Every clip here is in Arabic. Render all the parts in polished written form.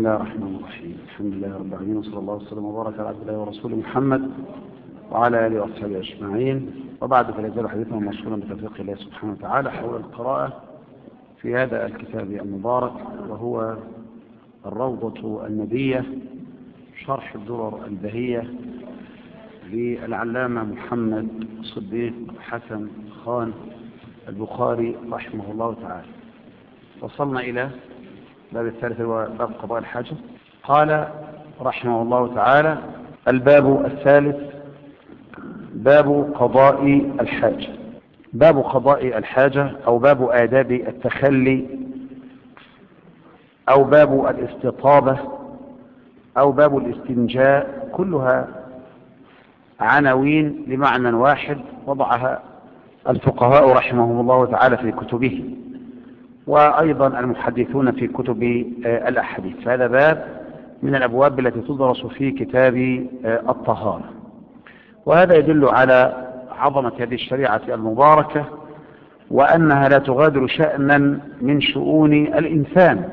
الله الرحمن الرحيم. الحمد لله رب العالمين، وصلى الله وسلم وبارك على عبد الله ورسوله محمد وعلى آله وأصحابه أجمعين، وبعد فلا يزال حديثنا موصولا بتوفيق الله سبحانه وتعالى حول القراءة في هذا الكتاب المبارك، وهو الروضة الندية شرح الدرر البهية للعلامة محمد صديق حسن خان البخاري رحمه الله تعالى. وصلنا إلى باب الثالث، هو باب قضاء الحاجة. قال رحمه الله تعالى: الباب الثالث باب قضاء الحاجة. باب قضاء الحاجة أو باب آداب التخلي أو باب الاستطابة أو باب الاستنجاء، كلها عناوين لمعنى واحد وضعها الفقهاء رحمهم الله تعالى في كتبه، وأيضا المحدثون في كتب الأحاديث. هذا باب من الأبواب التي تدرس في كتاب الطهارة، وهذا يدل على عظمة هذه الشريعة المباركة، وأنها لا تغادر شأنا من شؤون الإنسان.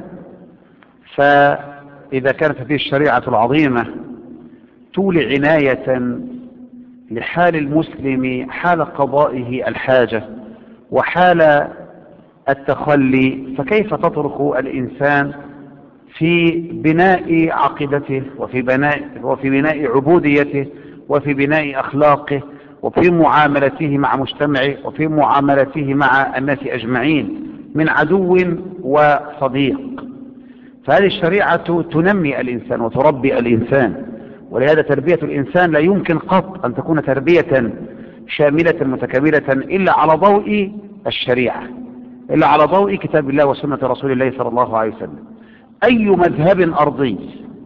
فإذا كانت هذه الشريعة العظيمة تولي عناية لحال المسلم حال قضائه الحاجة وحال التخلي، فكيف تترك الإنسان في بناء عقيدته وفي بناء عبوديته وفي بناء أخلاقه وفي معاملته مع مجتمعه وفي معاملته مع الناس أجمعين من عدو وصديق. فهذه الشريعة تنمي الإنسان وتربي الإنسان، ولهذا تربية الإنسان لا يمكن قط أن تكون تربية شاملة متكاملة إلا على ضوء الشريعة، إلا على ضوء كتاب الله وسنة رسول الله صلى الله عليه وسلم. أي مذهب أرضي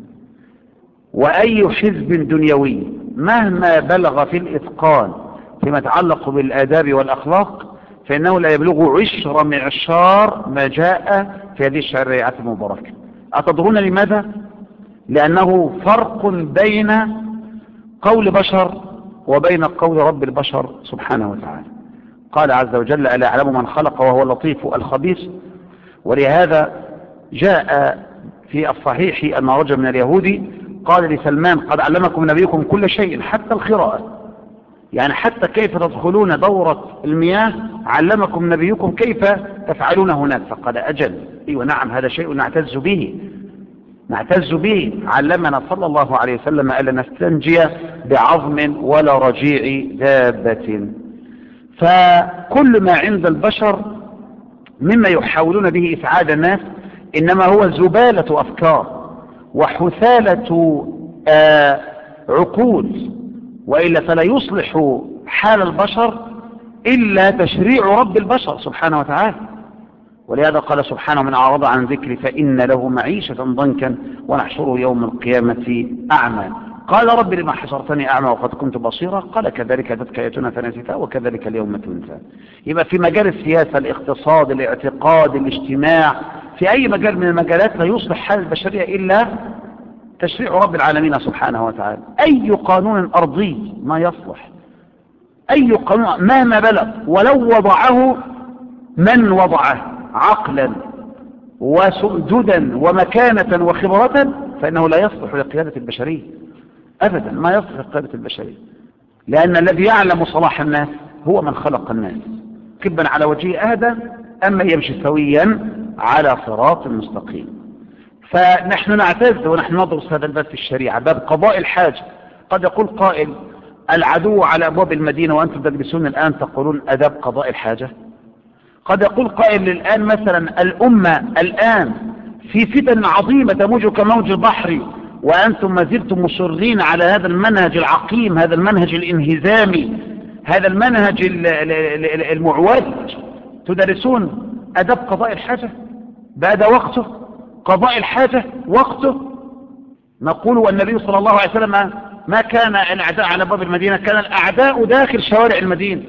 وأي حزب دنيوي مهما بلغ في الإتقان فيما يتعلق بالآداب والأخلاق، فإنه لا يبلغ 10 معشار ما جاء في هذه الشريعة المباركة. أتدرون لماذا؟ لأنه فرق بين قول بشر وبين قول رب البشر سبحانه وتعالى. قال عز وجل: ألا يعلم من خلق وهو اللطيف الخبير. ولهذا جاء في الصحيح أن رجل من اليهود قال لسلمان: قد علمكم نبيكم كل شيء حتى القراءة، يعني حتى كيف تدخلون دورة المياه علمكم نبيكم كيف تفعلون هناك. فقال: أجل، أيوة نعم، هذا شيء نعتز به، علمنا صلى الله عليه وسلم ألا نستنجي بعظم ولا رجيع دابة. فكل ما عند البشر مما يحاولون به إسعاد الناس إنما هو زبالة أفكار وحثالة عقول، وإلا فلا يصلح حال البشر إلا تشريع رب البشر سبحانه وتعالى. ولهذا قال سبحانه: من أعرض عن ذكري فإن له معيشة ضنكا ونحشره يوم القيامة أعمى. قال: رب لما حشرتني أعمى وقد كنت بصيرا؟ قال: كذلك أتتك آياتنا فنسيتها وكذلك اليوم تنسى. يبقى في مجال السياسة، الاقتصاد، الاعتقاد، الاجتماع، في أي مجال من المجالات لا يصلح حال البشرية إلا تشريع رب العالمين سبحانه وتعالى. أي قانون أرضي ما يصلح، أي قانون مهما بلغ، ولو وضعه من وضعه عقلا وسؤددا ومكانة وخبرة، فإنه لا يصلح لقيادة البشرية أبدا، ما يصلح لقيادة البشرية، لأن الذي يعلم صلاح الناس هو من خلق الناس كبا على وجهه أهدى أما يمشي سويا على صراط مستقيم. فنحن نعتز ونحن ندرس هذا الباب في الشريعة، باب قضاء الحاجة. قد يقول قائل: العدو على أبواب المدينة وأنتم تجلسون الآن تقولون أداب قضاء الحاجة. قد يقول قائل الآن مثلا الأمة الآن في فتن عظيمة تموج كموج البحر، وأنتم ما زلتم مصرين على هذا المنهج العقيم، هذا المنهج الانهزامي، هذا المنهج المعوج، تدرسون أداب قضاء الحاجة بعد وقته، قضاء الحاجة وقته. نقول: والنبي صلى الله عليه وسلم ما كان الأعداء على باب المدينة، كان الأعداء داخل شوارع المدينة،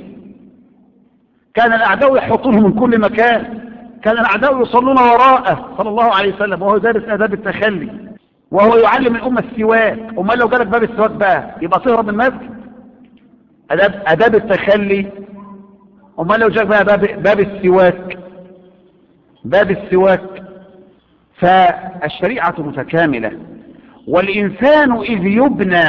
كان الأعداء يحطونه من كل مكان، كان الأعداء يصلون وراءه صلى الله عليه وسلم وهو دارس آداب التخلي وهو يعلم الأمة السواك. أمال لو جالك باب السواك بقى يبقى تهرب من المسجد؟ آداب التخلي. أمال لو جاك بقى باب السواك، فالشريعة متكاملة، والإنسان إذ يبنى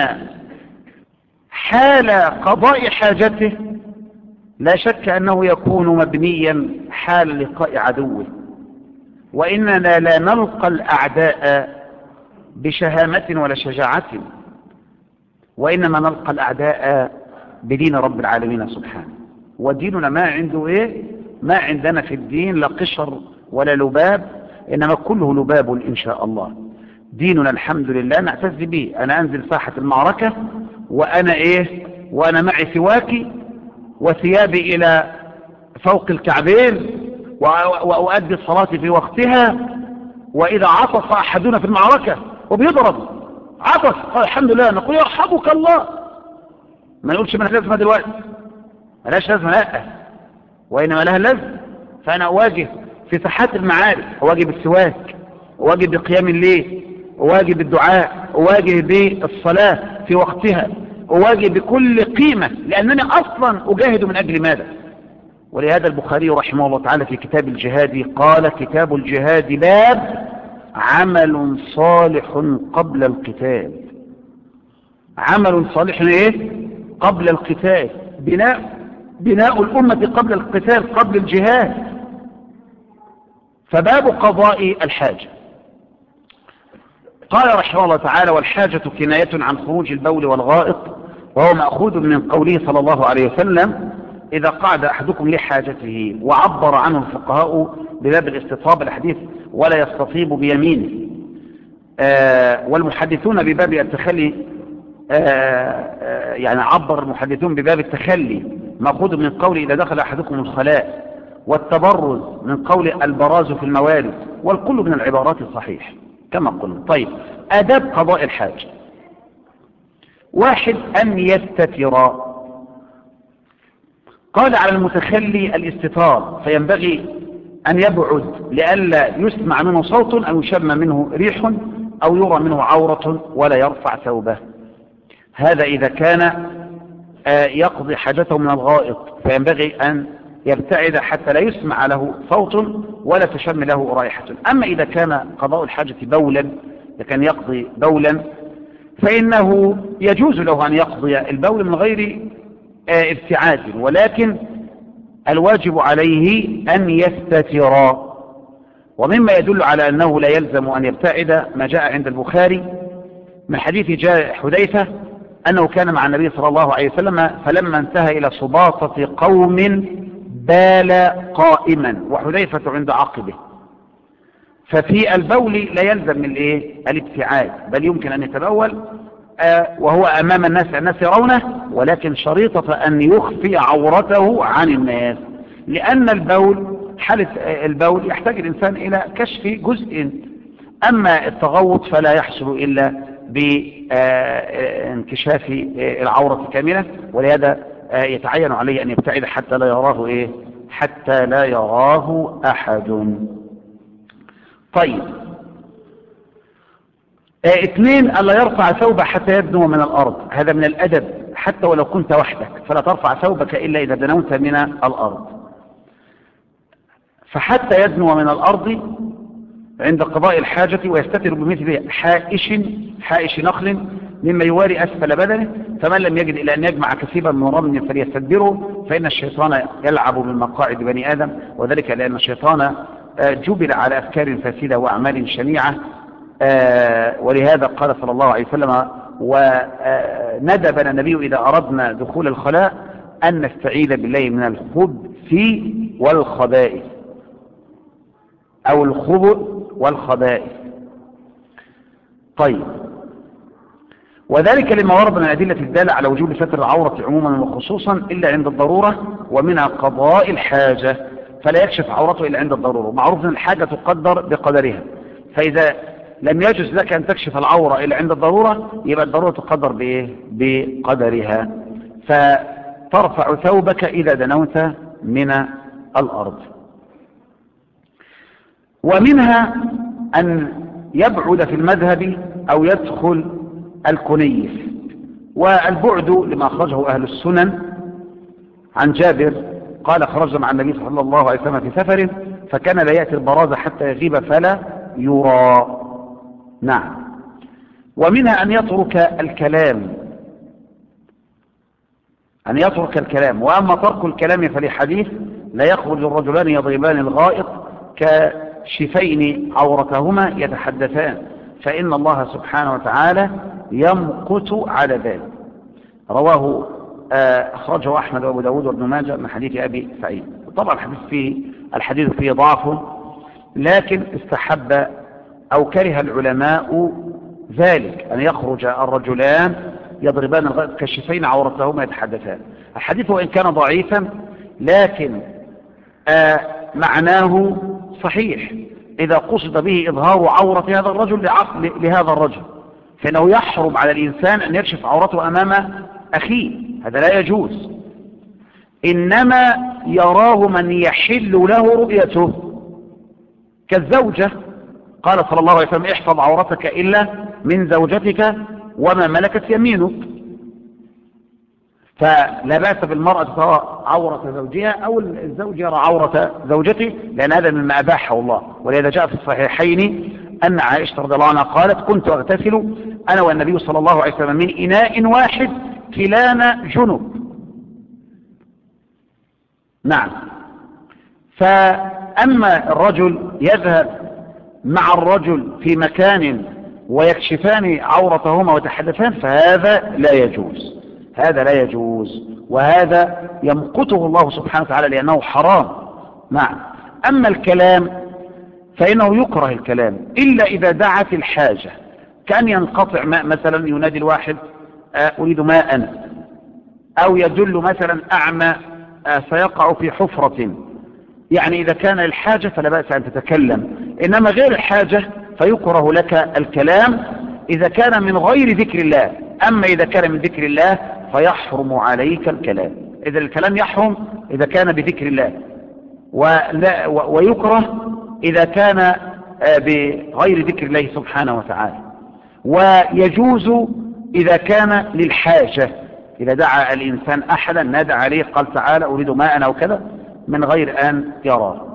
حال قضاء حاجته لا شك أنه يكون مبنيا حال لقاء عدوه. وإننا لا نلقى الأعداء بشهامة ولا شجاعة، وإنما نلقى الأعداء بدين رب العالمين سبحانه. وديننا ما عنده إيه؟ ما عندنا في الدين لا قشر ولا لباب، إنما كله لباب إن شاء الله. ديننا الحمد لله نعتز به. أنا أنزل ساحة المعركة وأنا إيه؟ وأنا معي سواكي وثيابي إلى فوق الكعبين، وأؤدي الصلاة في وقتها. وإذا عطس أحدنا في المعركة وبيضرب عطس قال الحمد لله، نقول يرحمك الله، ما نقولش ما لازمة دلوقتي، ما لهاش لازمة، لا، وإنما لها لازمة. فأنا أواجه في ساحات المعارك، أواجه بالسواك، أواجه بقيام الليل، أواجه بالدعاء، أواجه بالصلاة في وقتها، أواجه بكل قيمة، لأنني أصلا أجاهد من أجل ماذا؟ ولهذا البخاري رحمه الله تعالى في كتاب الجهاد قال: كتاب الجهاد باب عمل صالح قبل القتال. عمل صالح ايه؟ قبل القتال. بناء الأمة قبل القتال، قبل الجهاد. فباب قضاء الحاجة. قال رحمه الله تعالى: والحاجة كناية عن خروج البول والغائط، وهو مأخوذ من قوله صلى الله عليه وسلم: إذا قعد أحدكم لحاجته. وعبر عنه الفقهاء بباب الاستطاب، الحديث: ولا يستطيب بيمينه. والمحدثون بباب التخلي، يعني عبر المحدثون بباب التخلي مأخوذ من قول إذا دخل أحدكم الخلاء، والتبرز من قول البراز في الموارد، والكل من العبارات الصحيح كما قلنا. طيب، آداب قضاء الحاجة: واحد، أن يستتر. قال على المتخلي الاستتار، فينبغي أن يبعد لئلا يسمع منه صوت أو يشم منه ريح أو يرى منه عورة، ولا يرفع ثوبه. هذا إذا كان يقضي حاجته من الغائط، فينبغي أن يبتعد حتى لا يسمع له صوت ولا تشم له رائحة. أما إذا كان قضاء الحاجة بولا، إذا كان يقضي بولا، فإنه يجوز له أن يقضي البول من غير ابتعاد، ولكن الواجب عليه أن يستتر. ومما يدل على أنه لا يلزم أن يبتعد ما جاء عند البخاري من حديث حذيفة أنه كان مع النبي صلى الله عليه وسلم، فلما انتهى إلى سباطة قوم بال قائما، وحذيفة عند عقبه. ففي البول لا يلزم الابتعاد، بل يمكن أن يتبول وهو أمام الناس يرونه، ولكن شريطة أن يخفي عورته عن الناس، لأن حالة البول يحتاج الإنسان إلى كشف جزء. أما التغوط فلا يحصل إلا بانكشاف العورة كاملة، ولهذا يتعين عليه أن يبتعد حتى لا يراه أحد. طيب، 2، ألا يرفع ثوبه حتى يدنو من الأرض. هذا من الأدب، حتى ولو كنت وحدك فلا ترفع ثوبك إلا إذا دنوت من الأرض. فحتى يدنو من الأرض عند قضاء الحاجة، ويستتر بمثل حائش نخل مما يواري أسفل بدنه، فمن لم يجد إلا أن يجمع كثيبا من رمل فليستدبره، فإن الشيطان يلعب من مقاعد بني آدم، وذلك لأن الشيطان جبل على أفكار فاسدة وأعمال شنيعة. ولهذا قال صلى الله عليه وسلم: وندبنا النبي إذا أردنا دخول الخلاء أن نستعيذ بالله من الخبث والخبائث، أو الخبث والخبائث. طيب، وذلك لما ورد من أدلة الدالة على وجوب ستر العورة عموما وخصوصا إلا عند الضرورة، ومنها قضاء الحاجة، فلا يكشف عورته إلا عند الضرورة. معروف أن الحاجة تقدر بقدرها، فإذا لم يجوز لك أن تكشف العورة إلا عند الضرورة، يبقى الضرورة تقدر بقدرها، فترفع ثوبك إذا دنوت من الأرض. ومنها أن يبعد في المذهب أو يدخل الكنيف. والبعد لما أخرجه أهل السنن عن جابر قال: خرجنا مع النبي صلى الله عليه وسلم في سفر، فكان لا يأتي البراز حتى يغيب فلا يرى. نعم. ومنها أن يترك الكلام، وأما ترك الكلام فلحديث لا يخرج الرجلان يضربان الغائط كشفين عورتهما يتحدثان، فإن الله سبحانه وتعالى يمقت على ذلك. رواه أخرجه أحمد وأبو داود وابن ماجه من حديث أبي سعيد. طبعا الحديث فيه ضعف، لكن استحب أو كره العلماء ذلك أن يخرج الرجلان يضربان الغائط كشفين عورتهما يتحدثان. الحديث وإن كان ضعيفا لكن معناه صحيح إذا قصد به إظهار عورة هذا الرجل لهذا الرجل، فإنه يحرم على الإنسان أن يكشف عورته أمام أخيه، هذا لا يجوز. إنما يراه من يحل له رؤيته كالزوجة، قال صلى الله عليه وسلم احفظ عورتك إلا من زوجتك وما ملكت يمينك. فلا بأس بالمرأة ترى عورة زوجها أو الزوج يرى عورة زوجته، لأن هذا مما أباحه الله. ولذا جاء في الصحيحين أن عائشة رضي الله عنها قالت كنت أغتسل أنا والنبي صلى الله عليه وسلم من إناء واحد كلانا جنب. نعم. فأما الرجل يذهب مع الرجل في مكان ويكشفان عورتهما ويتحدثان فهذا لا يجوز، هذا لا يجوز، وهذا يمقته الله سبحانه وتعالى لأنه حرام. نعم. أما الكلام فإنه يكره الكلام إلا إذا دعت الحاجة، كأن ينقطع ماء مثلا، ينادي الواحد أريد ماء، أو يدل مثلا أعمى سيقع في حفرة، يعني إذا كان الحاجة فلا بأس أن تتكلم. إنما غير الحاجة فيكره لك الكلام إذا كان من غير ذكر الله. أما إذا كان من ذكر الله فيحرم عليك الكلام. إذا الكلام يحرم إذا كان بذكر الله، ويكره إذا كان بغير ذكر الله سبحانه وتعالى، ويجوز إذا كان للحاجة، إذا دعا الإنسان أحدا نادى عليه قال تعالى أريد ماء أو كذا من غير أن يراه.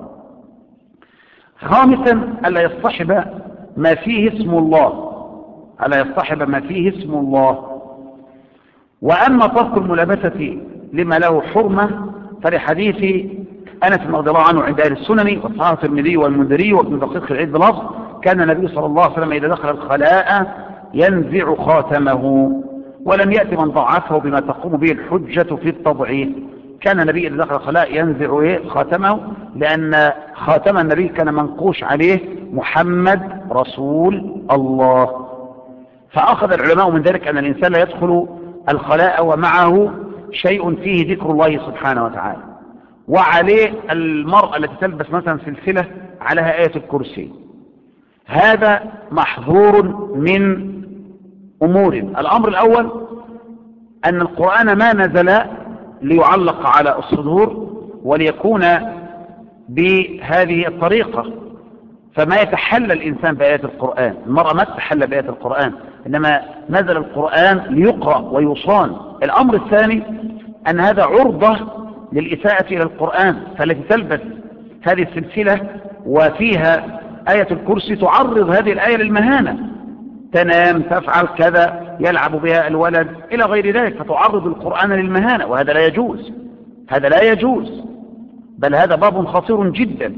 خامسا ألا يصطحب ما فيه اسم الله، ألا يصطحب ما فيه اسم الله. وأما ترك الملابسة لما له حرمة فلحديث أنس رضي الله عنه عند أهل السنن وصححه الترمذي والمنذري وابن دقيق العيد بلفظ كان النبي صلى الله عليه وسلم إذا دخل الخلاء ينزع خاتمه، ولم يأتي من ضعفه بما تقوم به الحجة في التضعيف. كان النبي إذا دخل الخلاء ينزع خاتمه، لأن خاتم النبي كان منقوش عليه محمد رسول الله. فأخذ العلماء من ذلك أن الإنسان لا يدخل الخلاء ومعه شيء فيه ذكر الله سبحانه وتعالى. وعليه المرأة التي تلبس مثلا سلسلة عليها آية الكرسي، هذا محظور من أمور. الأمر الأول أن القرآن ما نزل ليعلق على الصدور وليكون بهذه الطريقة، فما يتحلى الإنسان بآيات القرآن، المرأة ما تتحلى بآيات القرآن، إنما نزل القرآن ليقرأ ويصان. الأمر الثاني أن هذا عرضة للإساءة إلى القرآن، فالتي تلبس هذه السلسلة وفيها آية الكرسي تعرض هذه الآية للمهانة، تنام تفعل كذا يلعب بها الولد إلى غير ذلك، فتعرض القرآن للمهانة، وهذا لا يجوز، هذا لا يجوز، بل هذا باب خطير جدا.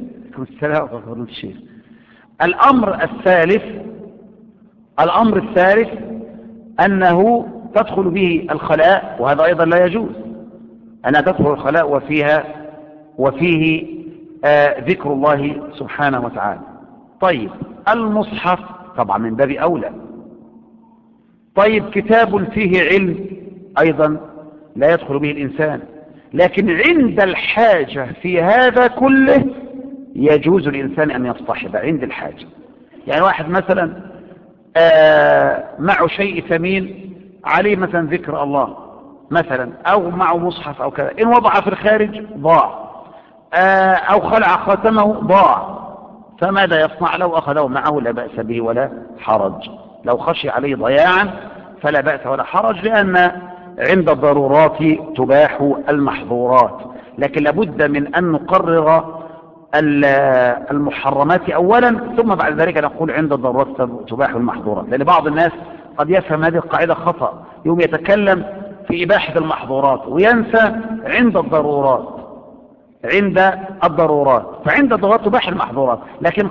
الأمر الثالث أنه تدخل به الخلاء، وهذا أيضا لا يجوز أنها تدخل الخلاء وفيه ذكر الله سبحانه وتعالى. طيب المصحف طبعا من باب أولى. طيب كتاب فيه علم أيضا لا يدخل به الإنسان، لكن عند الحاجة في هذا كله يجوز الإنسان أن يصطحب عند الحاجة. يعني واحد مثلا معه شيء ثمين عليه مثلا ذكر الله مثلا، أو معه مصحف أو كذا، إن وضع في الخارج ضاع، أو خلع خاتمه ضاع، فماذا يصنع؟ لو أخذه معه لا بأس به ولا حرج، لو خشي عليه ضياعا فلا بأس ولا حرج، لأن عند الضرورات تباح المحظورات. لكن لابد من أن نقرر المحرمات أولا، ثم بعد ذلك نقول عند الضرورات تباح المحظورات. لأن بعض الناس قد يفهم هذه القاعدة خطأ، يوم يتكلم في إباحة المحظورات وينسى عند الضرورات. عند الضرورات، فعند الضرورات تباح المحظورات، لكن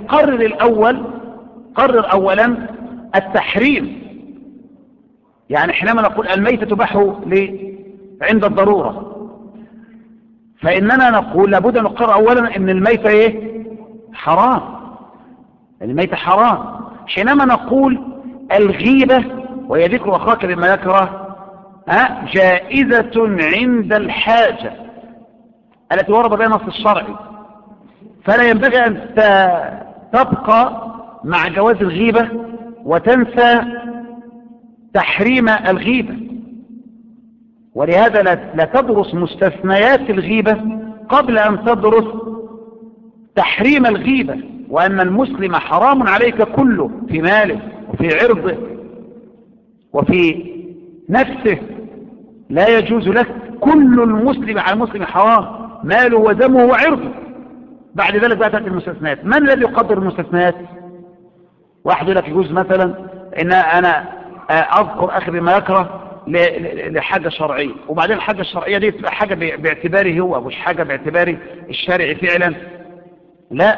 قرر أولا التحريم. يعني حينما نقول الميتة تباح عند الضرورة، فإننا نقول لابد أن نقرر أولا أن الميتة إيه؟ حرام. الميتة حرام. حينما نقول الغيبة وهي ذكر أخاك بما يكره جائزة عند الحاجة التي ورد بها نص الشرعي، فلا ينبغي أن تبقى مع جواز الغيبة وتنسى تحريم الغيبة. ولهذا لا تدرس مستثنيات الغيبة قبل أن تدرس تحريم الغيبة، وأن المسلم حرام عليك كله، في ماله وفي عرضه وفي نفسه، لا يجوز لك. كل المسلم على المسلم حرام، ماله ودمه وعرضه. بعد ذلك بقى تأتي المستثنيات. من الذي يقدر المستثنيات؟ واحد يقول لك يجوز مثلا ان انا اذكر اخي بما يكره لحاجة شرعية، وبعدين الحاجة الشرعية دي تبقى حاجة باعتباره هو، مش حاجة باعتبار الشارع فعلا. لا.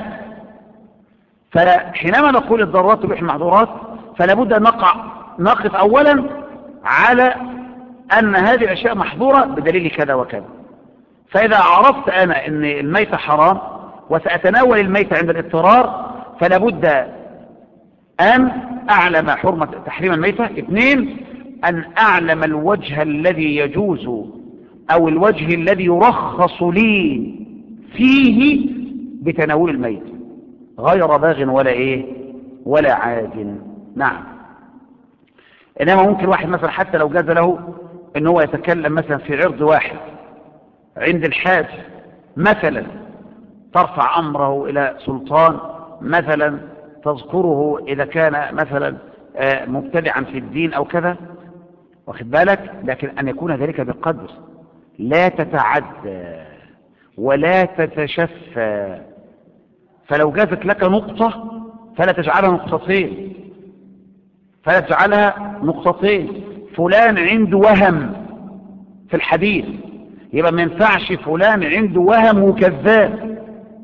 فحينما نقول الضرورات تبيح المحظورات، فلا بد أن نقف أولا على أن هذه الأشياء محظورة بدليل كذا وكذا. فإذا عرفت أنا أن الميتة حرام وسأتناول الميتة عند الاضطرار، فلا بد أن أعلم حرمة تحريم الميتة. 2، أن أعلم الوجه الذي يجوز أو الوجه الذي يرخص لي فيه بتناول الميت، غير باغ ولا إيه ولا عاد. نعم. إنما ممكن واحد مثلا حتى لو جاز له إن هو يتكلم مثلا في عرض واحد عند الحاج، مثلا ترفع أمره إلى سلطان، مثلا تذكره إذا كان مثلا مبتدعا في الدين أو كذا، واخد بالك، لكن أن يكون ذلك بقدر، لا تتعدى ولا تتشفى. فلو جازت لك نقطة فلا تجعلها نقطتين، فلا تجعلها نقطتين. فلان عنده وهم في الحديث، يبقى ما ينفعش فلان عنده وهم وكذاب.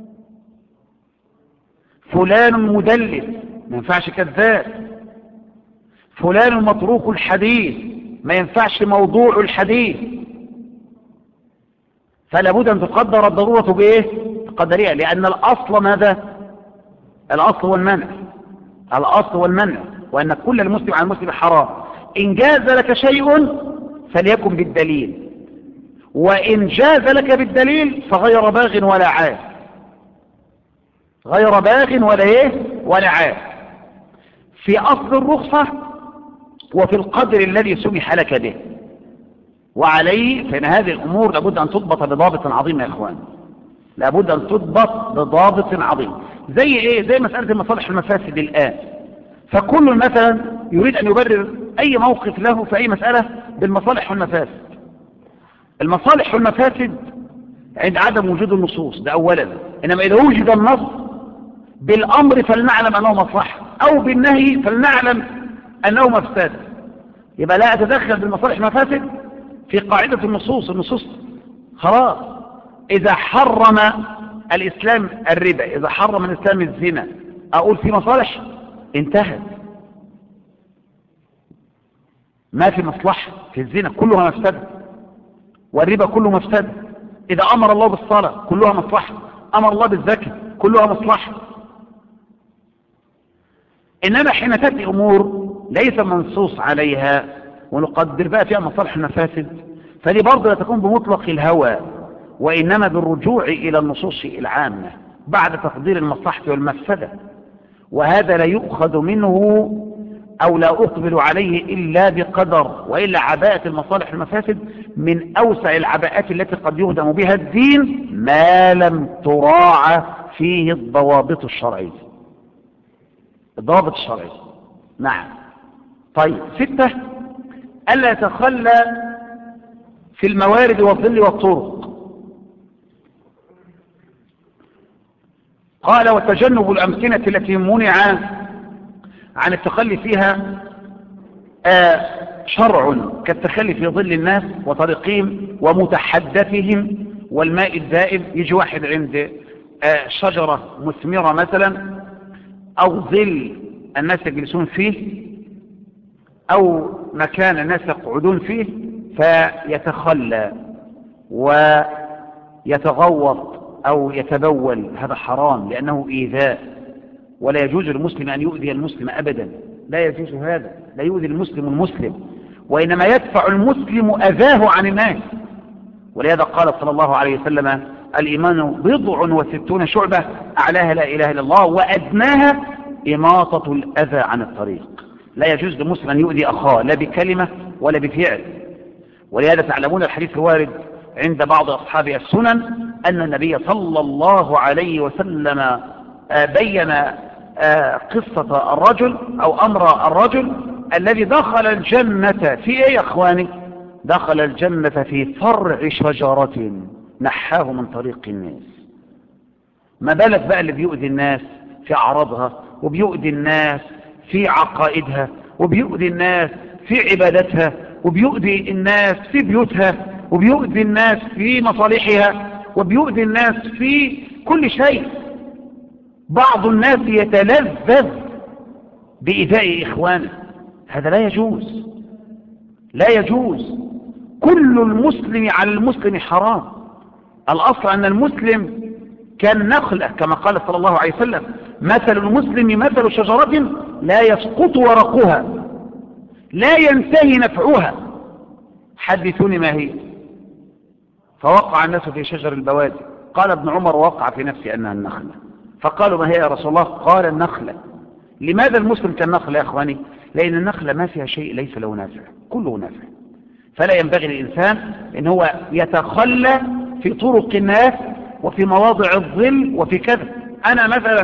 فلان مدلس، ما ينفعش كذاب. فلان متروك الحديث، ما ينفعش موضوع الحديث. فلا بد أن تقدر الضرورة بإيه؟ تقدريها، لأن الأصل ماذا؟ الأصل والمنع. الأصل والمنع، وأن كل المسلم على المسلم حرام. إن جاز لك شيء فليكن بالدليل، وإن جاز لك بالدليل فغير باغ ولا عاد. غير باغ ولا إيه ولا عاد، في أصل الرخصة وفي القدر الذي سمح لك به. وعليه فإن هذه الأمور لابد أن تضبط بضابط عظيم يا إخوان، لابد أن تضبط بضابط عظيم. زي إيه؟ زي مسألة المصالح المفاسد الآن. فكل مثلا يريد أن يبرر أي موقف له في أي مسألة بالمصالح والمفاسد. المصالح والمفاسد عند عدم وجود النصوص، ده أولا. إنما إذا وجد النص بالأمر فلنعلم أنه مصلحة، أو بالنهي فلنعلم أنه مفسد، يبقى لا أتدخل بالمصالح والمفاسد في قاعدة النصوص. النصوص خلاص. إذا حرم الإسلام الربا، إذا حرم الإسلام الزنا، أقول في مصالح انتهت، ما في مصلحة في الزنا، كلها مفسدة، والربا كله مفسدة. إذا أمر الله بالصلاة كلها مصلحة، أمر الله بالزكاة كلها مصلحة. إنما حين تأتي أمور ليس منصوص عليها ونقدر بقى فيها مصالح المفاسد، فدي برضه لا تكون بمطلق الهوى، وإنما بالرجوع إلى النصوص العامة بعد تقدير المصلحة والمفسدة. وهذا لا يؤخذ منه أو لا أقبل عليه إلا بقدر، وإلا عباءة المصالح والمفاسد من أوسع العباءات التي قد يهدم بها الدين ما لم تراعى فيه الضوابط الشرعية. الضوابط الشرعية. نعم. طيب 6، ألا يتخلى في الموارد والظل والطرق. قال وتجنب الأمكنة التي منع عن التخلي فيها شرع كالتخلي في ظل الناس وطريقهم ومتحدثهم والماء الدائم. يجي واحد عند شجرة مثمرة مثلا أو ظل الناس يجلسون فيه أو مكان الناس يقعدون فيه فيتخلى ويتغوط أو يتبول، هذا حرام لأنه إيذاء، ولا يجوز للمسلم أن يؤذي المسلم أبدا، لا يجوز هذا، لا يؤذي المسلم المسلم، وإنما يدفع المسلم أذاه عن الناس. ولهذا قال صلى الله عليه وسلم الإيمان 69 شعبة أعلاها لا إله إلا الله وأدناها إماطة الأذى عن الطريق. لا يجوز للمسلم أن يؤذي أخاه لا بكلمة ولا بفعل. ولهذا تعلمون الحديث الوارد عند بعض أصحاب السنن أن النبي صلى الله عليه وسلم بين قصة الرجل أو أمر الرجل الذي دخل الجنة في إيه يا أخواني؟ دخل الجنة في فرع شجرة نحاه من طريق الناس. ما بالك بقى اللي بيؤذي الناس في أعراضها، وبيؤذي الناس في عقائدها، وبيؤذي الناس في عبادتها، وبيؤذي الناس في بيوتها، وبيؤذي الناس في مصالحها، وبيؤذي الناس في كل شيء. بعض الناس يتلذذ بإيذاء إخوانه، هذا لا يجوز، لا يجوز. كل المسلم على المسلم حرام. الأصل أن المسلم كالنخلة كما قال صلى الله عليه وسلم مثل المسلم مثل شجرة لا يسقط ورقها لا ينتهي نفعها. حدثوني ما هي؟ فوقع الناس في شجر البوادي. قال ابن عمر وقع في نفسي أنها النخلة. فقالوا ما هي يا رسول الله؟ قال النخلة. لماذا المسلم كالنخلة يا أخواني؟ لأن النخلة ما فيها شيء ليس له نافع، كله نافع. فلا ينبغي للإنسان أن هو يتخلى في طرق الناس وفي مواضع الظل وفي كذا. أنا مثلا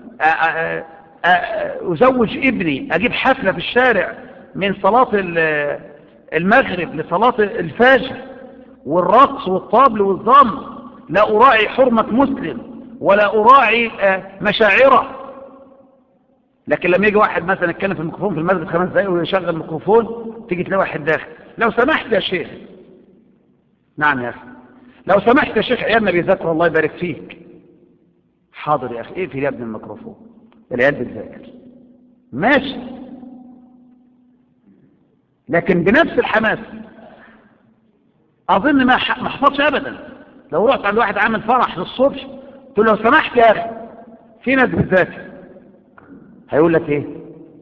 أزوج ابني، أجيب حفلة في الشارع من صلاة المغرب لصلاة الفجر والرقص والطبل والضم، لا أراعي حرمة مسلم ولا أراعي مشاعره. لكن لما يجي واحد مثلا يتكلم في الميكروفون في المسجد 5 دقايق ويشغل الميكروفون، تيجي تلاقي واحد داخل لو سمحت يا شيخ. نعم يا أخي، لو سمحت يا شيخ عيالنا بيذاكروا الله يبارك فيك. حاضر يا أخي، اقفل يا ابن الميكروفون، العيال بتذاكر ماشي. لكن بنفس الحماس أظن ما حصلش أبدا. لو رحت عند واحد عامل فرح للصبح تقول له لو سمحت يا أخي في ناس بتذاكر، هيقول لك إيه؟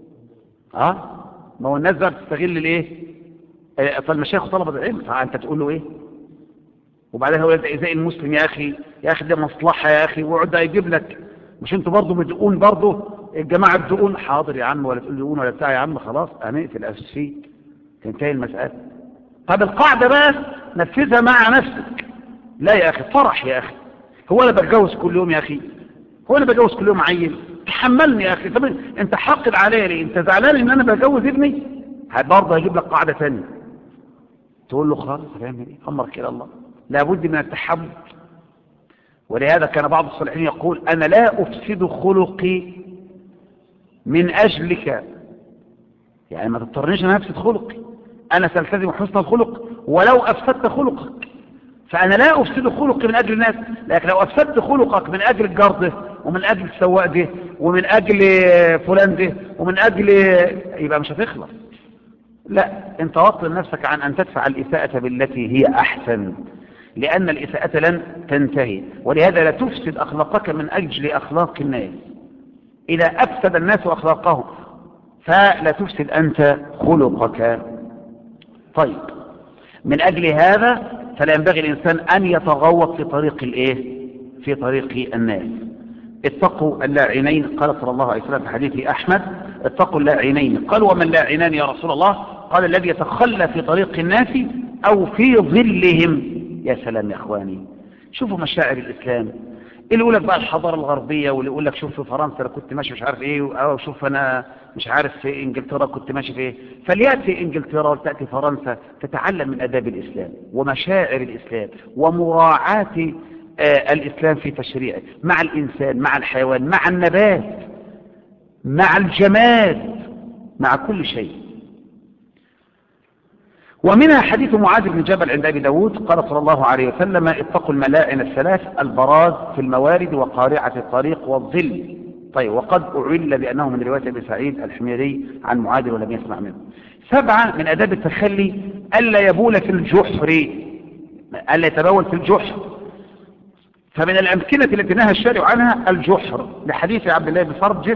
ما هو الناس بقى بتستغل الإيه؟ المشايخ وطلبة العلم، فأنت تقول له إيه؟ وبعدين هو إزاي المسلم يا أخي، يا أخي ده مصلحة يا أخي، ويقعد يجيب لك مش أنتوا برضه بدقون برضه الجماعة بدقون. حاضر يا عم، ولا تقول دقون ولا بتاع يا عم، خلاص هنقفل أسفيك تنتهي المسألة. طب القاعدة بقى نفذها مع نفسك. لا يا أخي، فرح يا أخي، هو أنا بتجوز كل يوم يا أخي؟ هو أنا بتجوز كل يوم عيل؟ تحملني يا أخي. طب أنت حاقد عليا ليه؟ أنت زعلان إن أنا بتجوز ابني؟ برضه هيجيب لك قاعدة ثانية تقول له خلاص هنعمل إيه؟ أمرك إلى الله. لابد من التحمل. ولهذا كان بعض الصالحين يقول أنا لا أفسد خلقي من أجلك، يعني ما تضطرنيش أن أفسد خلقي، أنا سألتزم حسن الخلق ولو أفسدت خلقك. فأنا لا أفسد خلقي من أجل الناس، لكن لو أفسدت خلقك من أجل الجار ده ومن أجل السواق ده ومن أجل فلان ده ومن أجل، يبقى مش هتخلص. لا، انت وطن نفسك عن أن تدفع الإساءة بالتي هي أحسن، لأن الإساءة لن تنتهي. ولهذا لا تفسد أخلاقك من أجل أخلاق الناس. إذا أفسد الناس أخلاقهم فلا تفسد أنت خلقك. طيب، من أجل هذا فلا ينبغي الإنسان أن يتغوط في طريق الإيه؟ في طريق الناس. اتقوا اللاعنين، قال صلى الله عليه وسلم في حديث أحمد اتقوا اللاعنين. قال ومن لاعنان يا رسول الله؟ قال الذي يتخلى في طريق الناس أو في ظلهم. يا سلام يا إخواني، شوفوا مشاعر الإسلام. اللي يقول لك بقى الحضارة الغربية، واللي يقول لك شوف في فرنسا أنا كنت ماشي مش عارف إيه، أو شوف أنا مش عارف في إنجلترا كنت ماشي في إيه. فليأتي إنجلترا وتأتي فرنسا تتعلم من آداب الإسلام ومشاعر الإسلام ومراعاة الإسلام في تشريعه مع الإنسان، مع الحيوان، مع النبات، مع الجماد، مع كل شيء. ومنها حديث معاذ بن جبل عند أبي داود قال صلى الله عليه وسلم: اتقوا الملاعن الثلاث، البراز في الموارد وقارعة الطريق والظل. طيب، وقد أعل بأنه من رواية أبي سعيد الحميري عن معاذ ولم يسمع منه. 7 من آداب التخلي ألا يبول في الجحر، ألا يتبول في الجحر. فمن الأمكنة التي نهى الشارع عنها الجحر، لحديث عبد الله بن فرجس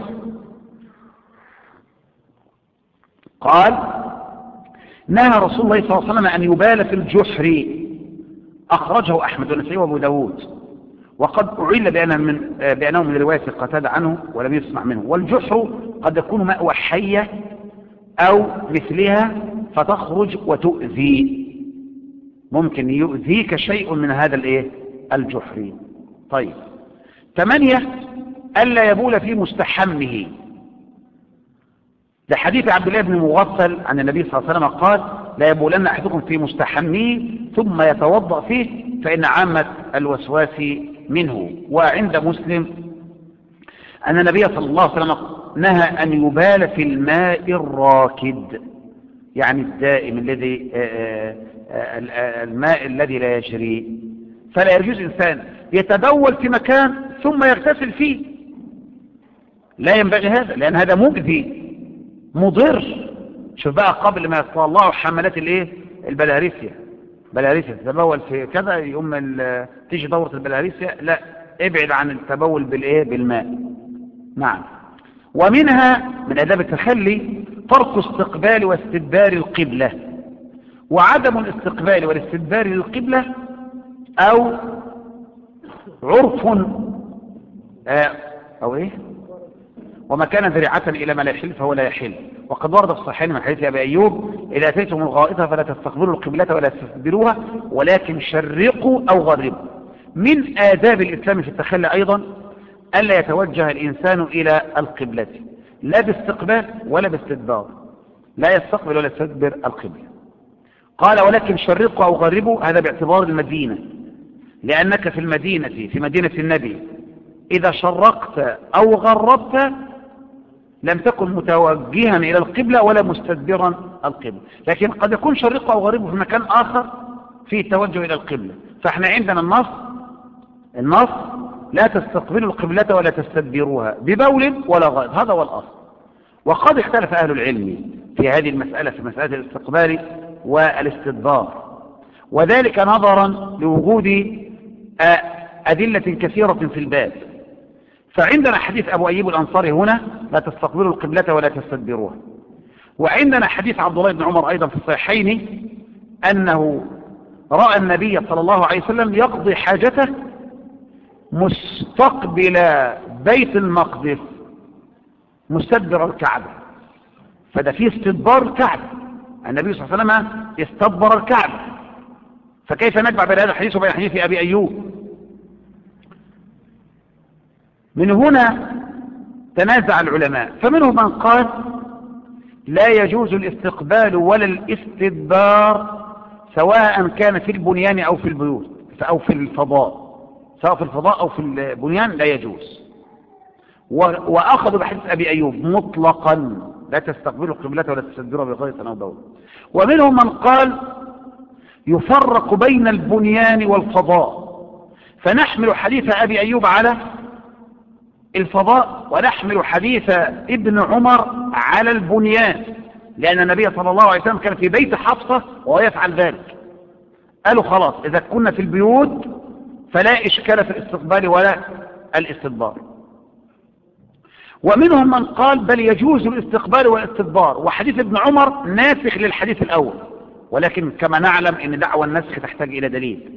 قال: نهى رسول الله صلى الله عليه وسلم أن يبال في الجحر، أخرجه أحمد والنسائي وأبو داود، وقد أعل بأنه من رواية قتادة عنه ولم يسمع منه. والجحر قد يكون مأوى حية أو مثلها فتخرج وتؤذي، ممكن يؤذيك شيء من هذا الجحر. طيب، 8 ألا يبول في مستحمه، لحديث عبد الله بن مغفل عن النبي صلى الله عليه وسلم قال: لا يبولن أحدكم في مستحمه ثم يتوضأ فيه فإن عامة الوسواس منه. وعند مسلم أن النبي صلى الله عليه وسلم نهى أن يبال في الماء الراكد، يعني الدائم الذي الماء الذي لا يجري. فلا يجوز إنسان يتبول في مكان ثم يغتسل فيه، لا ينبغي هذا، لأن هذا مؤذي مضر. شوف بقى قبل ما يطلعوا حملات البلاريسيا تتبول في كذا يوم تيجي دورة البلاريسيا، لا، ابعد عن التبول بالماء. نعم. ومنها من آداب التخلي ترك استقبال واستدبار القبلة، وعدم الاستقبال والاستدبار للقبلة أو عرف أو وما كان ذريعة إلى ما لا يحل فهو لا يحل. وقد ورد في الصحيحين من حديث أبي أيوب: إذا أتيتم الغائطة فلا تستقبلوا القبلة ولا تستدبروها ولكن شرقوا أو غربوا. من آداب الإسلام في التخلي أيضا ألا يتوجه الإنسان إلى القبلة لا باستقبال ولا باستدبار، لا يستقبل ولا يستدبر القبلة. قال: ولكن شرقوا أو غربوا، هذا باعتبار المدينة، لأنك في المدينة، في مدينة النبي، إذا شرقت أو غربت لم تكن متوجها إلى القبلة ولا مستدبرا القبلة. لكن قد يكون شرقوا أو غربوا في مكان آخر فيه التوجه إلى القبلة، فإحنا عندنا النص لا تستقبلوا القبلة ولا تستدبروها ببول ولا غائط، هذا هو الأصل. وقد اختلف أهل العلم في هذه المسألة، في مسألة الاستقبال والاستدبار، وذلك نظرا لوجود أدلة كثيرة في الباب. فعندنا حديث أبو أيوب الأنصاري هنا: لا تستقبلوا القبلة ولا تستدبروها. وعندنا حديث عبد الله بن عمر أيضا في الصحيحين أنه رأى النبي صلى الله عليه وسلم يقضي حاجته مستقبل بيت المقدس مستدبر الكعبة، فده فيه استدبار الكعبة، النبي صلى الله عليه وسلم استدبر الكعبة. فكيف نجمع بين هذا الحديث وبين حديث أبي أيوب؟ من هنا تنازع العلماء، فمنهم من قال لا يجوز الاستقبال ولا الاستدبار سواء كان في البنيان أو في البيوت أو في الفضاء، سواء في الفضاء أو في البنيان لا يجوز. وأخذوا بحديث أبي أيوب مطلقا: لا تستقبلوا القبلة ولا تستدبروا بغيط أو بول. ومنهم من قال يفرق بين البنيان والفضاء، فنحمل حديث أبي أيوب على الفضاء ونحمل حديث ابن عمر على البنيان، لأن النبي صلى الله عليه وسلم كان في بيت حفصة وهو يفعل ذلك. قالوا خلاص إذا كنا في البيوت فلا إشكال في الاستقبال ولا الاستدبار. ومنهم من قال بل يجوز الاستقبال والاستدبار، وحديث ابن عمر ناسخ للحديث الأول، ولكن كما نعلم أن دعوى النسخ تحتاج إلى دليل.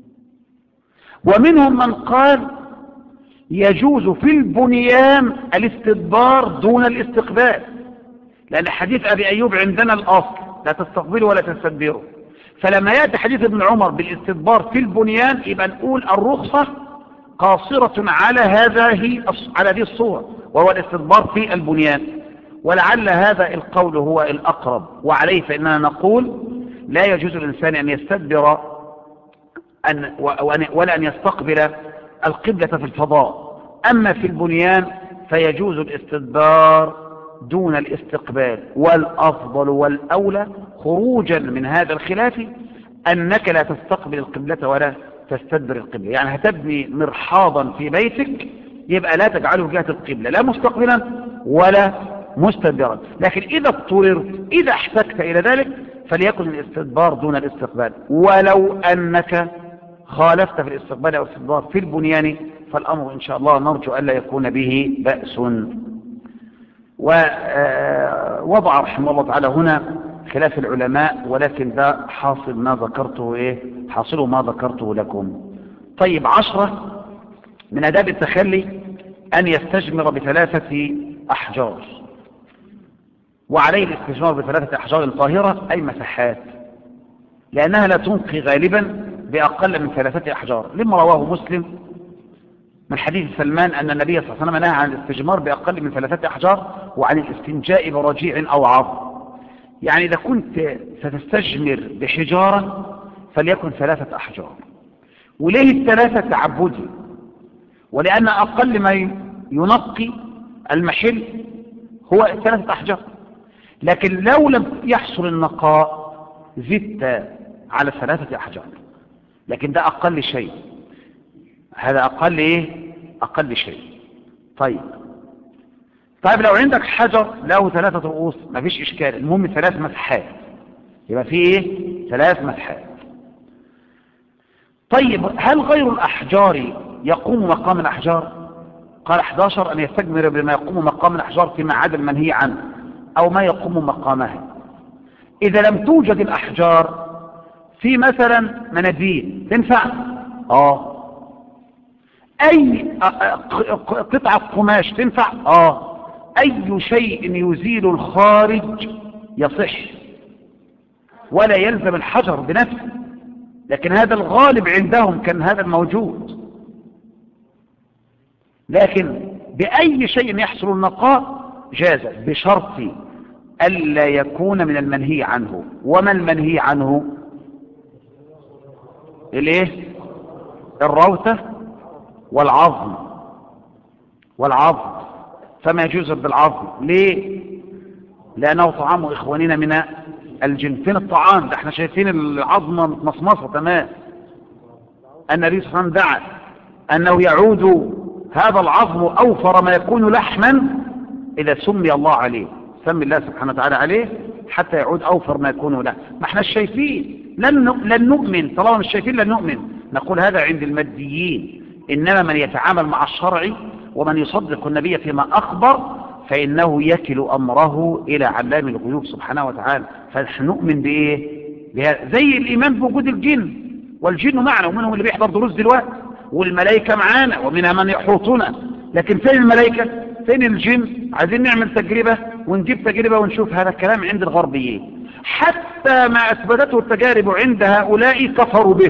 ومنهم من قال يجوز في البنيان الاستدبار دون الاستقبال، لأن حديث أبي أيوب عندنا الأصل لا تستقبلوا ولا تستدبروا، فلما يأتي حديث ابن عمر بالاستدبار في البنيان يبقى نقول الرخصة قاصرة على هذه الصورة، وهو الاستدبار في البنيان. ولعل هذا القول هو الأقرب، وعليه فإننا نقول لا يجوز الإنسان أن يستدبر ولا أن يستقبل القبلة في الفضاء. أما في البنيان فيجوز الاستدبار دون الاستقبال، والأفضل والأولى خروجا من هذا الخلاف أنك لا تستقبل القبلة ولا تستدبر القبلة. يعني هتبني مرحاضا في بيتك يبقى لا تجعله جهة القبلة لا مستقبلا ولا مستدبرا، لكن إذا اضطررت إذا احتجت إلى ذلك فليكن الاستدبار دون الاستقبال. ولو أنك خالفت في الاستقبال أو الاستدبار في البنيان فالأمر إن شاء الله نرجو ألا يكون به بأس. ووضع رحمه الله تعالى هنا خلاف العلماء، ولكن ده حاصل ما ذكرته حاصله ما ذكرته لكم. طيب 10 من آداب التخلي أن يستجمر ب3 أحجار، وعليه الاستجمار ب3 أحجار طاهرة أي مسحات، لأنها لا تنقي غالبا بأقل من 3 أحجار، لما رواه مسلم من حديث سلمان أن النبي صلى الله عليه وسلم نهى عن الاستجمار بأقل من 3 أحجار وعن الاستنجاء برجيع أو عظم. يعني إذا كنت ستستجمر بحجارة فليكن 3 أحجار. وليه 3 تعبدي؟ ولأن أقل ما ينقي المحل هو 3 أحجار، لكن لو لم يحصل النقاء زدت على 3 أحجار، لكن ده أقل شيء، هذا أقل شيء. طيب لو عندك حجر له 3 رؤوس مفيش إشكال، المهم 3 مسحات، يبقى فيه 3 مسحات. طيب هل غير الأحجار يقوم مقام الأحجار؟ قال 11 أن يستجمر بما يقوم مقام الأحجار فيما عدا المنهي عنه أو ما يقوم مقامها. إذا لم توجد الأحجار في مثلا مناديل تنفع؟ أي قطعة قماش تنفع؟ أي شيء يزيل الخارج يصح ولا يلزم الحجر بنفسه، لكن هذا الغالب عندهم كان هذا الموجود. لكن بأي شيء يحصل النقاء جاز بشرط ألا يكون من المنهي عنه. وما المنهي عنه؟ الروثة والعظم، فما يجوز بالعظم. ليه؟ لأنه طعام إخواننا من الجن. فين الطعام ده؟ احنا شايفين العظمة متمصمصة تمام. النبي صلى الله عليه وسلم دعا أنه يعود هذا العظم أوفر ما يكون لحما إذا سمي الله عليه، سمي الله سبحانه وتعالى عليه حتى يعود أوفر ما يكون له. ما احنا شايفين لن نؤمن، طالما مش شايفين لن نؤمن. نقول هذا عند الماديين، إنما من يتعامل مع الشرع ومن يصدق النبي فيما أخبر فإنه يكل أمره إلى علام الغيوب سبحانه وتعالى. فنحن نؤمن زي الإيمان بوجود الجن، والجن معنا ومنهم اللي بيحضر دروس دلوقتي، والملائكة معانا ومنها من يحوطنا. لكن فين الملائكة؟ فين الجن؟ عايزين نعمل تجربة ونجيب تجربة ونشوف. هذا الكلام عند الغربيين، حتى ما أثبتته التجارب عند هؤلاء كفروا به.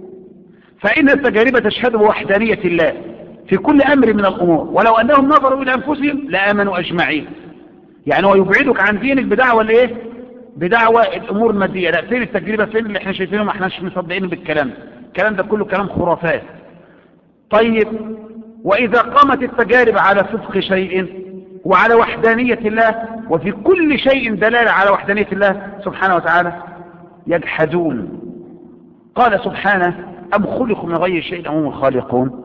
فإن التجارب تشهد بوحدانية الله في كل أمر من الأمور، ولو أنهم نظروا إلى أنفسهم لآمنوا أجمعين. يعني هو يبعدك عن دينك بدعوة الأمور المادية. لا، فين التجربة؟ فين اللي احنا شايفينه؟ ما احناش مصدقين بالكلام. الكلام ده كله كلام خرافات. طيب وإذا قامت التجارب على صدق شيء وعلى وحدانية الله وفي كل شيء دلالة على وحدانية الله سبحانه وتعالى يجحدون. قال سبحانه أم خلقوا من غير شيء أم هم الخالقون؟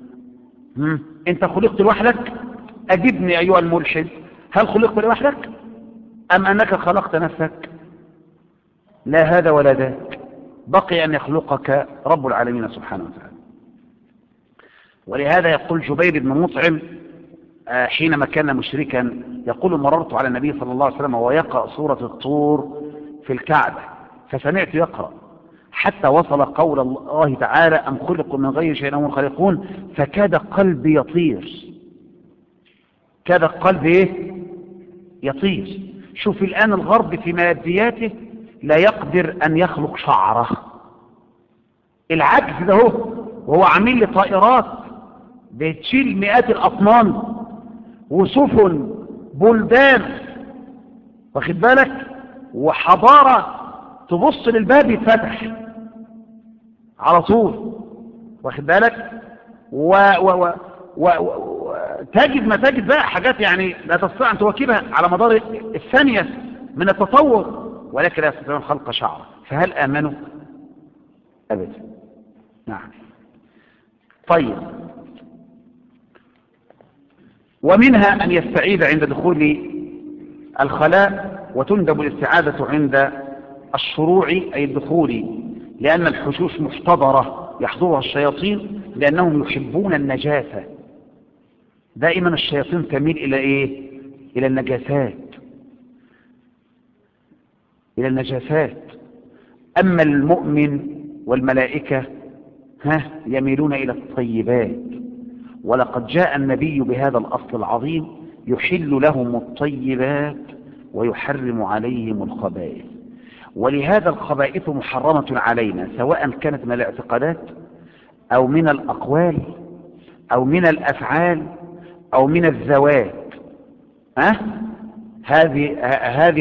أنت خلقت لوحدك؟ أجبني أيها الملحد، هل خلقت لوحدك أم أنك خلقت نفسك؟ لا هذا ولا ذاك، بقي أن يخلقك رب العالمين سبحانه وتعالى. ولهذا يقول جبير بن مطعم حينما كان مشركا يقول مررت على النبي صلى الله عليه وسلم وهو يقرأ سورة الطور في الكعبة، فسمعت يقرأ حتى وصل قول الله تعالى أم خلقوا من غير شيء هم الخالقون، فكاد قلبي يطير. كاد قلبي يطير. شوف الآن الغرب في مادياته لا يقدر أن يخلق شعره. العجز ده وهو عامل لي طائرات بتشيل مئات الأطنان وسفن بلدان، واخد بالك، وحضارة تبص للباب يتفتح. على طول، واخد بالك؟ تجد ما تجد بقى حاجات يعني لا تستطيع أن تواكبها على مدار الثانية من التطور، ولكن لا يستطيعون خلق شعر. فهل آمنوا؟ أبدا. نعم. طيب، ومنها أن يستعيذ عند دخول الخلاء، وتندب الاستعاذة عند الشروع أي الدخول، لأن الحشوش محتضرة يحضرها الشياطين لأنهم يحبون النجاسة. دائما الشياطين تميل إلى إيه؟ إلى النجاسات، إلى النجاسات. أما المؤمن والملائكة يميلون إلى الطيبات. ولقد جاء النبي بهذا الأصل العظيم: يحل لهم الطيبات ويحرم عليهم الخبائث. ولهذا الخبائث محرمة علينا، سواء كانت من الاعتقادات أو من الأقوال أو من الأفعال أو من الذوات. هذه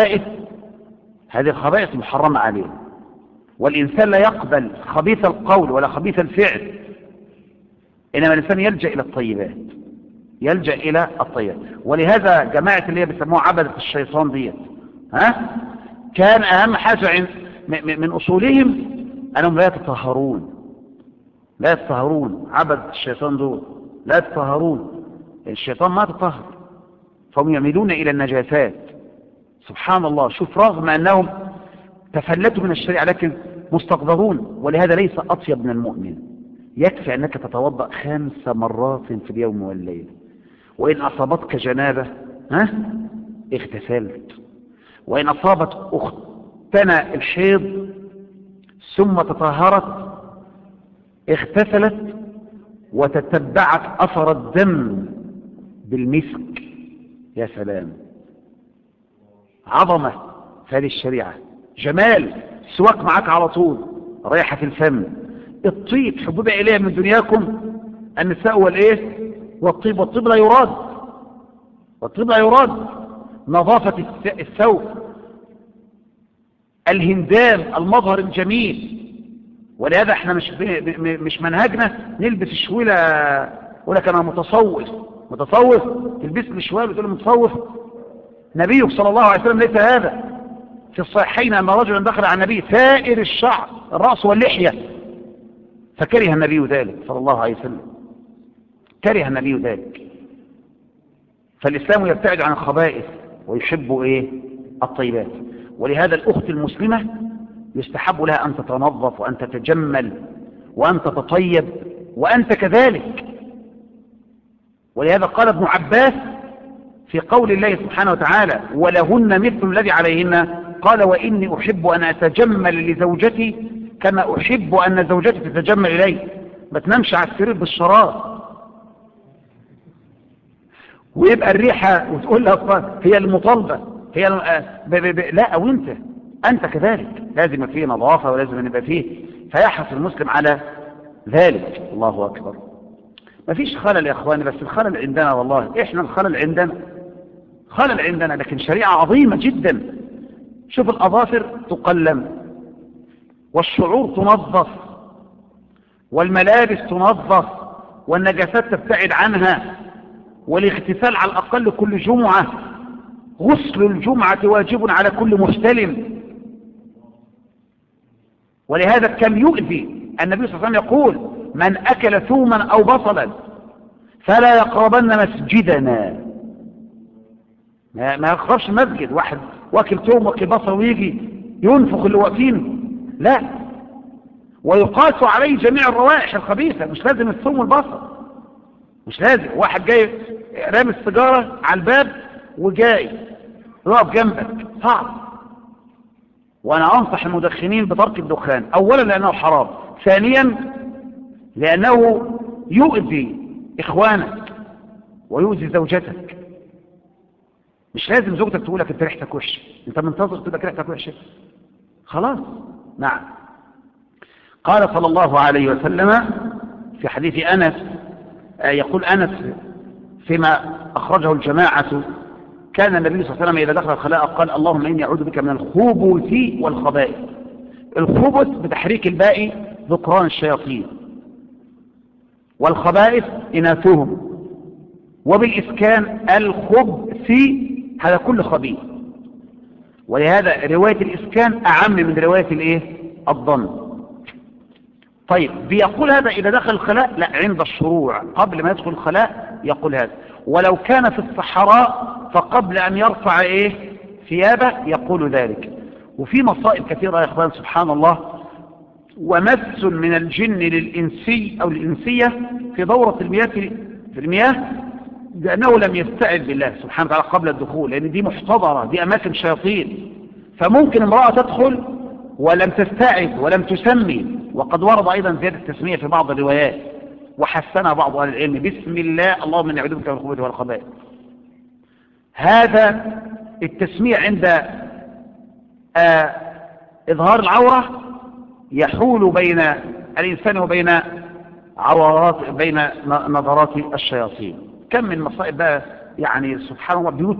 الخبائث محرمة علينا. والإنسان لا يقبل خبيث القول ولا خبيث الفعل، إنما الإنسان يلجأ إلى الطيبات، يلجأ إلى الطيبات. ولهذا جماعة اللي هي بيسموها عبدة الشيطان ديت، كان أهم حاجة من أصولهم أنهم لا يتطهرون، لا يتطهرون. عبدة الشيطان دول لا يتطهرون، الشيطان ما تطهر، فهم يميلون إلى النجاسات. سبحان الله، شوف، رغم أنهم تفلتوا من الشريعة لكن مستقذرون. ولهذا ليس أطيب من المؤمن. يكفي أنك تتوضأ 5 مرات في اليوم والليل، وإن أصابتك جنابة اغتسلت، وإن أصابت أختنا الحيض ثم تطهرت اغتسلت وتتبعت أثر الدم بالمسك. يا سلام، عظمة في هذه الشريعة، جمال. سواك معك على طول، رايحة في الفم. الطيب حبوب إليه من دنياكم النساء والإيه والطيب، والطيب لا يراد، والطيب لا يراد. نظافة الثوب، الهندام، المظهر الجميل. ولهذا احنا مش منهجنا نلبس الشويلة يقول لك انا متصوف تلبس لي الشويلة وتقول لي متصوف. نبيك صلى الله عليه وسلم ليس هذا. في الصحيحين ان رجلا دخل على النبي ثائر الشعر الرأس واللحية، فكره النبي ذلك صلى الله عليه وسلم، كره النبي ذلك. فالإسلام يبتعد عن الخبائث ويحب الطيبات. ولهذا الأخت المسلمة يستحب لها أن تتنظف وأن تتجمل وأن تتطيب، وأنت كذلك. ولهذا قال ابن عباس في قول الله سبحانه وتعالى: ولهن مثل الذي عليهن، قال: وإني أحب أن أتجمل لزوجتي كما أحب أن زوجتي تتجمل إلي. ما تنامش على السرير بالشراب ويبقى الريحة وتقول لها هي المطالبة هي لا، أو أنت كذلك لازم فيه نظافة ولازم يبقى فيه. فيحرص المسلم على ذلك. الله أكبر. ما فيش خلل يا أخواني، بس الخلل عندنا، والله إحنا الخلل عندنا، لكن شريعة عظيمة جدا. شوف، الأظافر تقلم، والشعور تنظف، والملابس تنظف، والنجاسات تبتعد عنها، والاغتسال على الأقل كل جمعة. غسل الجمعة واجب على كل محتلم. ولهذا كم يؤذي النبي صلى الله عليه وسلم يقول: من أكل ثوما أو بصلا فلا يقربن مسجدنا. ما يقربش المسجد. واحد واكل ثوم واكل بصل ويجي ينفخ اللي واقفين، لا. ويقاس عليه جميع الروائح الخبيثة، مش لازم الثوم والبصل، مش لازم. واحد جاي رامي السيجارة على الباب وجاي يقف جنبك، صعب. وانا انصح المدخنين بترك الدخان، اولا لانه حرام، ثانيا لانه يؤذي اخوانك ويؤذي زوجتك. مش لازم زوجتك تقول لك انت ريحتك وحشه، انت منتظر تقول لك ريحتك وحشه، خلاص. نعم. قال صلى الله عليه وسلم في حديث انس، يقول انس فيما اخرجه الجماعه: كان النبي صلى الله عليه وسلم إذا دخل الخلاء قال: اللهم إني أعوذ بك من الخبث والخبائث. الخبث بتحريك الباء ذكران الشياطين، والخبائث إناثهم، وبالإسكان الخبث، هذا كل خبيث. ولهذا رواية الإسكان أعم من رواية الإيه؟ الظن. طيب بيقول هذا إذا دخل الخلاء؟ لا، عند الشروع قبل ما يدخل الخلاء يقول هذا. ولو كان في الصحراء فقبل أن يرفع إيه؟ ثيابه يقول ذلك. وفي مصائب كثيرة يا إخوان سبحان الله. ومس من الجن للإنسي أو الإنسية في دورة المياه لأنه لم يستعذ بالله سبحانه وتعالى قبل الدخول، لأن دي محتضرة، دي أماكن شياطين، فممكن امرأة تدخل ولم تستعذ ولم تسمي. وقد ورد أيضا زيادة التسمية في بعض الروايات وحسنها بعض أهل العلم: بسم الله اللهم إني أعوذ بك من الخبث والخبائث. هذا التسمية عند إظهار العورة يحول بين الإنسان وبين بين نظرات الشياطين. كم من مصائب بقى يعني سبحان الله، بيوت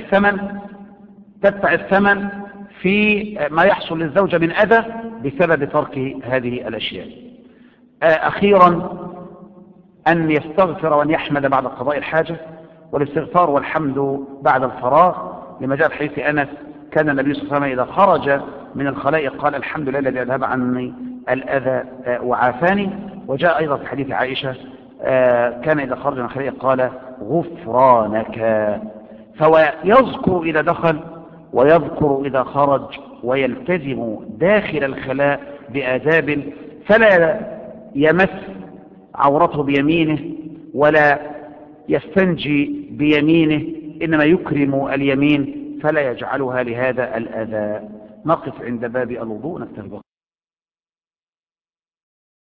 تدفع الثمن في ما يحصل للزوجة من أذى بسبب ترك هذه الأشياء. أخيرا أن يستغفر وأن يحمد بعد قضاء الحاجة، والاستغفار والحمد بعد الفراغ، لما جاء في حديث أنس: كان النبي صلى الله عليه وسلم إذا خرج من الخلاء قال: الحمد لله الذي أذهب عني الأذى وعافاني. وجاء أيضا في حديث عائشة: كان إذا خرج من الخلاء قال: غفرانك. فهو يذكر إذا دخل ويذكر إذا خرج، ويلتزم داخل الخلاء بآداب، فلا يمس عورته بيمينه ولا يستنجي بيمينه، إنما يكرم اليمين فلا يجعلها لهذا الأذى. نقف عند باب الوضوء نستهدف.